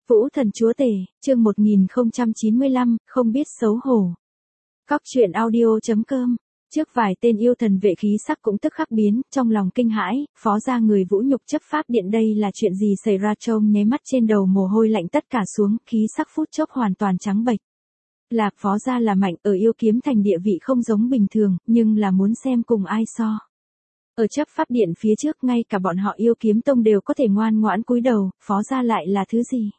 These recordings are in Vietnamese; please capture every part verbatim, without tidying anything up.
Vũ thần chúa tể, chương một nghìn không trăm chín mươi lăm, không biết xấu hổ. Cóc truyện audio chấm com. Trước vài tên yêu thần vệ khí sắc cũng tức khắc biến, trong lòng kinh hãi, phó gia người Vũ Nhục chấp pháp điện đây là chuyện gì xảy ra, trông nháy mắt trên đầu mồ hôi lạnh tất cả xuống, khí sắc phút chốc hoàn toàn trắng bệch. Lạc phó gia là mạnh ở yêu kiếm thành địa vị không giống bình thường, nhưng là muốn xem cùng ai so. Ở chấp pháp điện phía trước ngay cả bọn họ yêu kiếm tông đều có thể ngoan ngoãn cúi đầu, phó gia lại là thứ gì?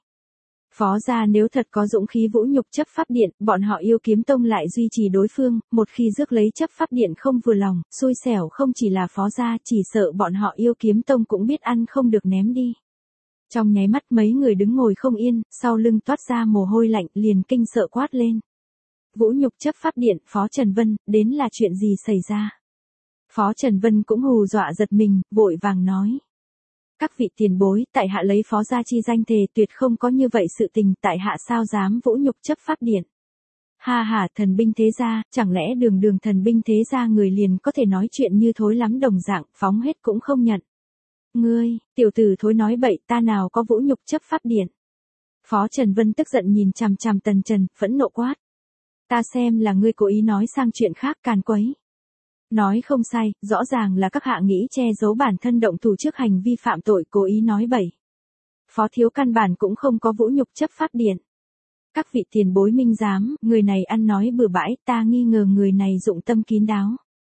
Phó gia nếu thật có dũng khí Vũ Nhục chấp pháp điện, bọn họ yêu kiếm tông lại duy trì đối phương, một khi rước lấy chấp pháp điện không vừa lòng, xui xẻo không chỉ là phó gia, chỉ sợ bọn họ yêu kiếm tông cũng biết ăn không được ném đi. Trong nháy mắt mấy người đứng ngồi không yên, sau lưng toát ra mồ hôi lạnh liền kinh sợ quát lên. Vũ Nhục chấp pháp điện, Phó Trần Vân, đến là chuyện gì xảy ra? Phó Trần Vân cũng hù dọa giật mình, vội vàng nói. Các vị tiền bối, tại hạ lấy phó gia chi danh thề tuyệt không có như vậy sự tình, tại hạ sao dám Vũ Nhục chấp pháp điện. Ha ha, thần binh thế gia, chẳng lẽ đường đường thần binh thế gia người liền có thể nói chuyện như thối lắm đồng dạng, phóng hết cũng không nhận. Ngươi, tiểu tử thối nói bậy, ta nào có Vũ Nhục chấp pháp điện. Phó Trần Vân tức giận nhìn chằm chằm Tần Trần, phẫn nộ quát. Ta xem là ngươi cố ý nói sang chuyện khác, càn quấy. Nói không sai, rõ ràng là các hạ nghĩ che giấu bản thân động thủ trước hành vi phạm tội, cố ý nói bậy. Phó thiếu căn bản cũng không có Vũ Nhục chấp pháp điện. Các vị tiền bối minh giám, người này ăn nói bừa bãi, ta nghi ngờ người này dụng tâm kín đáo.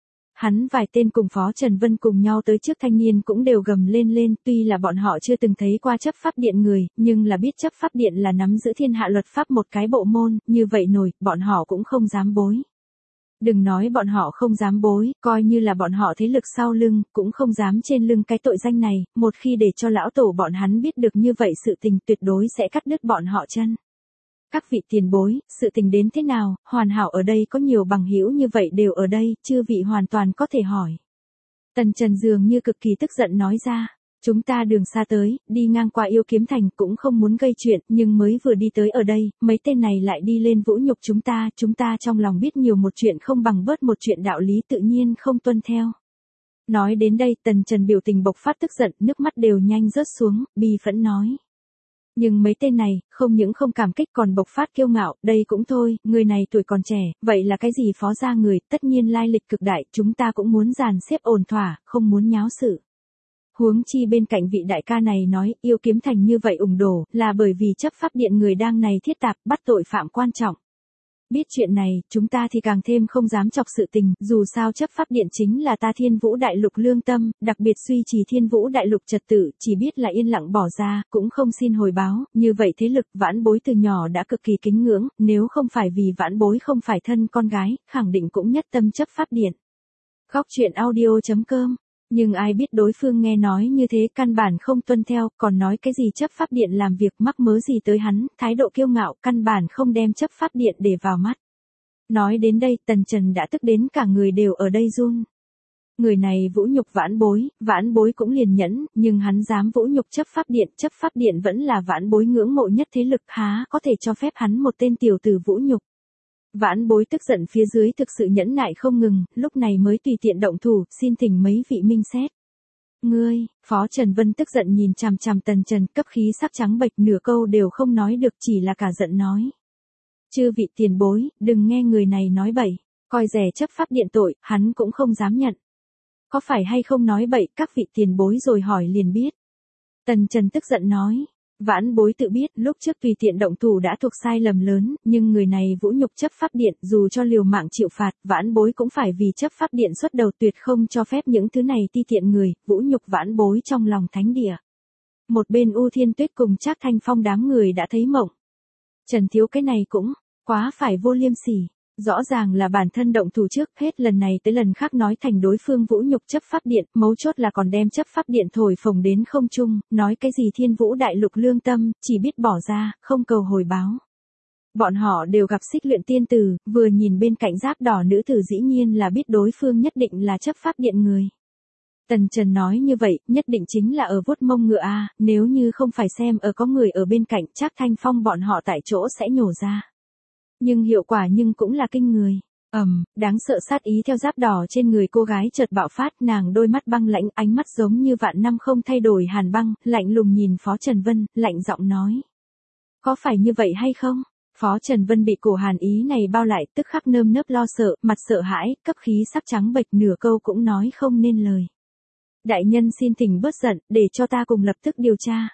Hắn vài tên cùng Phó Trần Vân cùng nhau tới trước thanh niên cũng đều gầm lên lên, tuy là bọn họ chưa từng thấy qua chấp pháp điện người, nhưng là biết chấp pháp điện là nắm giữ thiên hạ luật pháp một cái bộ môn, như vậy nổi, bọn họ cũng không dám bối. Đừng nói bọn họ không dám bối, coi như là bọn họ thế lực sau lưng, cũng không dám trên lưng cái tội danh này, một khi để cho lão tổ bọn hắn biết được như vậy sự tình tuyệt đối sẽ cắt đứt bọn họ chân. Các vị tiền bối, sự tình đến thế nào, hoàn hảo ở đây có nhiều bằng hữu như vậy đều ở đây, chư vị hoàn toàn có thể hỏi. Tần Trần dường như cực kỳ tức giận nói ra. Chúng ta đường xa tới, đi ngang qua yêu kiếm thành cũng không muốn gây chuyện, nhưng mới vừa đi tới ở đây, mấy tên này lại đi lên Vũ Nhục chúng ta, chúng ta trong lòng biết nhiều một chuyện không bằng bớt một chuyện, đạo lý tự nhiên không tuân theo. Nói đến đây Tần Trần biểu tình bộc phát tức giận, nước mắt đều nhanh rớt xuống, bi phẫn nói. Nhưng mấy tên này, không những không cảm kích còn bộc phát kiêu ngạo, đây cũng thôi, người này tuổi còn trẻ, vậy là cái gì phó gia người, tất nhiên lai lịch cực đại, chúng ta cũng muốn dàn xếp ổn thỏa, không muốn nháo sự. Huống chi bên cạnh vị đại ca này nói, yêu kiếm thành như vậy ủng đổ, là bởi vì chấp pháp điện người đang này thiết tạp, bắt tội phạm quan trọng. Biết chuyện này, chúng ta thì càng thêm không dám chọc sự tình, dù sao chấp pháp điện chính là ta Thiên Vũ Đại Lục lương tâm, đặc biệt duy trì Thiên Vũ Đại Lục trật tự, chỉ biết là yên lặng bỏ ra, cũng không xin hồi báo, như vậy thế lực vãn bối từ nhỏ đã cực kỳ kính ngưỡng, nếu không phải vì vãn bối không phải thân con gái, khẳng định cũng nhất tâm chấp pháp điện. Cóc truyện audio chấm com. Nhưng ai biết đối phương nghe nói như thế căn bản không tuân theo, còn nói cái gì chấp pháp điện làm việc mắc mớ gì tới hắn, thái độ kiêu ngạo căn bản không đem chấp pháp điện để vào mắt. Nói đến đây Tần Trần đã tức đến cả người đều ở đây run. Người này Vũ Nhục vãn bối, vãn bối cũng liền nhẫn, nhưng hắn dám Vũ Nhục chấp pháp điện, chấp pháp điện vẫn là vãn bối ngưỡng mộ nhất thế lực, há có thể cho phép hắn một tên tiểu tử Vũ Nhục. Vãn bối tức giận phía dưới thực sự nhẫn nại không ngừng, lúc này mới tùy tiện động thủ, xin thỉnh mấy vị minh xét. Ngươi, Phó Trần Vân tức giận nhìn chằm chằm Tần Trần, cấp khí sắc trắng bệch, nửa câu đều không nói được, chỉ là cả giận nói. Chư vị tiền bối, đừng nghe người này nói bậy, coi rẻ chấp pháp điện tội, hắn cũng không dám nhận. Có phải hay không nói bậy, các vị tiền bối rồi hỏi liền biết. Tần Trần tức giận nói. Vãn bối tự biết lúc trước tùy tiện động thủ đã thuộc sai lầm lớn, nhưng người này Vũ Nhục chấp pháp điện, dù cho liều mạng chịu phạt, vãn bối cũng phải vì chấp pháp điện xuất đầu, tuyệt không cho phép những thứ này ti tiện người, Vũ Nhục vãn bối trong lòng thánh địa. Một bên U Thiên Tuyết cùng Trác Thanh Phong đám người đã thấy mộng. Trần thiếu cái này cũng quá phải vô liêm sỉ. Rõ ràng là bản thân động thủ trước, hết lần này tới lần khác nói thành đối phương Vũ Nhục chấp pháp điện, mấu chốt là còn đem chấp pháp điện thổi phồng đến không trung, nói cái gì Thiên Vũ Đại Lục lương tâm, chỉ biết bỏ ra, không cầu hồi báo. Bọn họ đều gặp Xích Luyện tiên tử, vừa nhìn bên cạnh giáp đỏ nữ tử dĩ nhiên là biết đối phương nhất định là chấp pháp điện người. Tần Trần nói như vậy, nhất định chính là ở vuốt mông ngựa a, nếu như không phải xem ở có người ở bên cạnh, Trác Thanh Phong bọn họ tại chỗ sẽ nhổ ra. Nhưng hiệu quả nhưng cũng là kinh người. Ầm, um, đáng sợ sát ý theo giáp đỏ trên người cô gái chợt bạo phát, nàng đôi mắt băng lãnh, ánh mắt giống như vạn năm không thay đổi hàn băng, lạnh lùng nhìn Phó Trần Vân, lạnh giọng nói. Có phải như vậy hay không? Phó Trần Vân bị cổ hàn ý này bao lại, tức khắc nơm nớp lo sợ, mặt sợ hãi, cấp khí sắc trắng bệch, nửa câu cũng nói không nên lời. Đại nhân xin thỉnh bớt giận, để cho ta cùng lập tức điều tra.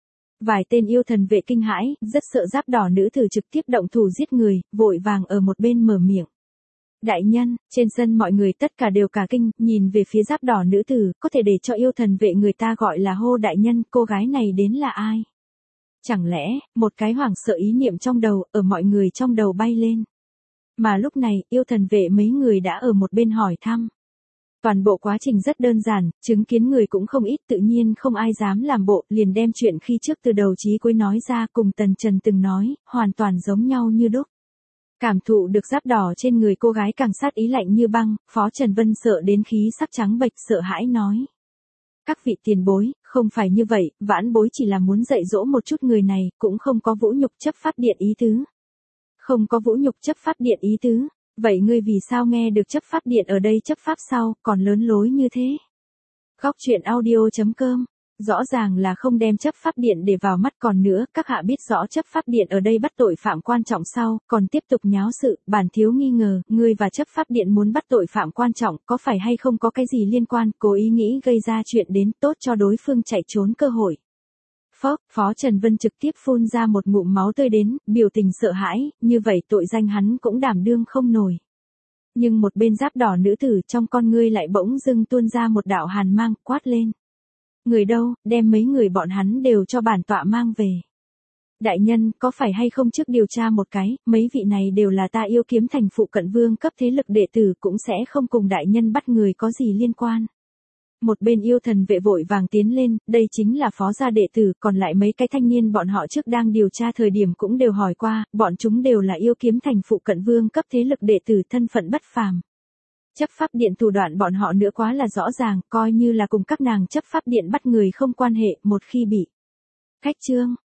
Vài tên yêu thần vệ kinh hãi, rất sợ giáp đỏ nữ tử trực tiếp động thủ giết người, vội vàng ở một bên mở miệng. Đại nhân, trên sân mọi người tất cả đều cả kinh, nhìn về phía giáp đỏ nữ tử, có thể để cho yêu thần vệ người ta gọi là hô đại nhân, cô gái này đến là ai? Chẳng lẽ, một cái hoảng sợ ý niệm trong đầu, ở mọi người trong đầu bay lên. Mà lúc này, yêu thần vệ mấy người đã ở một bên hỏi thăm. Toàn bộ quá trình rất đơn giản, chứng kiến người cũng không ít, tự nhiên không ai dám làm bộ, liền đem chuyện khi trước từ đầu chí cuối nói ra, cùng Tần Trần từng nói, hoàn toàn giống nhau như đúc. Cảm thụ được giáp đỏ trên người cô gái càng sát ý lạnh như băng, Phó Trần Vân sợ đến khí sắc trắng bệch, sợ hãi nói. Các vị tiền bối, không phải như vậy, vãn bối chỉ là muốn dạy dỗ một chút người này, cũng không có vũ nhục chấp pháp điện ý tứ. Không có vũ nhục chấp pháp điện ý tứ, vậy ngươi vì sao nghe được chấp pháp điện ở đây chấp pháp sau, còn lớn lối như thế? Góc truyện audio chấm com. Rõ ràng là không đem chấp pháp điện để vào mắt, còn nữa, các hạ biết rõ chấp pháp điện ở đây bắt tội phạm quan trọng sau, còn tiếp tục nháo sự, bản thiếu nghi ngờ, ngươi và chấp pháp điện muốn bắt tội phạm quan trọng, có phải hay không có cái gì liên quan, cố ý nghĩ gây ra chuyện đến tốt cho đối phương chạy trốn cơ hội. Phó, Phó Trần Vân trực tiếp phun ra một ngụm máu tươi đến, biểu tình sợ hãi, như vậy tội danh hắn cũng đảm đương không nổi. Nhưng một bên giáp đỏ nữ tử trong con ngươi lại bỗng dưng tuôn ra một đạo hàn mang, quát lên. Người đâu, đem mấy người bọn hắn đều cho bản tọa mang về. Đại nhân, có phải hay không trước điều tra một cái, mấy vị này đều là ta yêu kiếm thành phụ cận vương cấp thế lực đệ tử, cũng sẽ không cùng đại nhân bắt người có gì liên quan. Một bên yêu thần vệ vội vàng tiến lên, đây chính là phó gia đệ tử, còn lại mấy cái thanh niên bọn họ trước đang điều tra thời điểm cũng đều hỏi qua, bọn chúng đều là yêu kiếm thành phụ cận vương cấp thế lực đệ tử, thân phận bất phàm. Chấp pháp điện thủ đoạn bọn họ nữa quá là rõ ràng, coi như là cùng các nàng chấp pháp điện bắt người không quan hệ, một khi bị cách chương,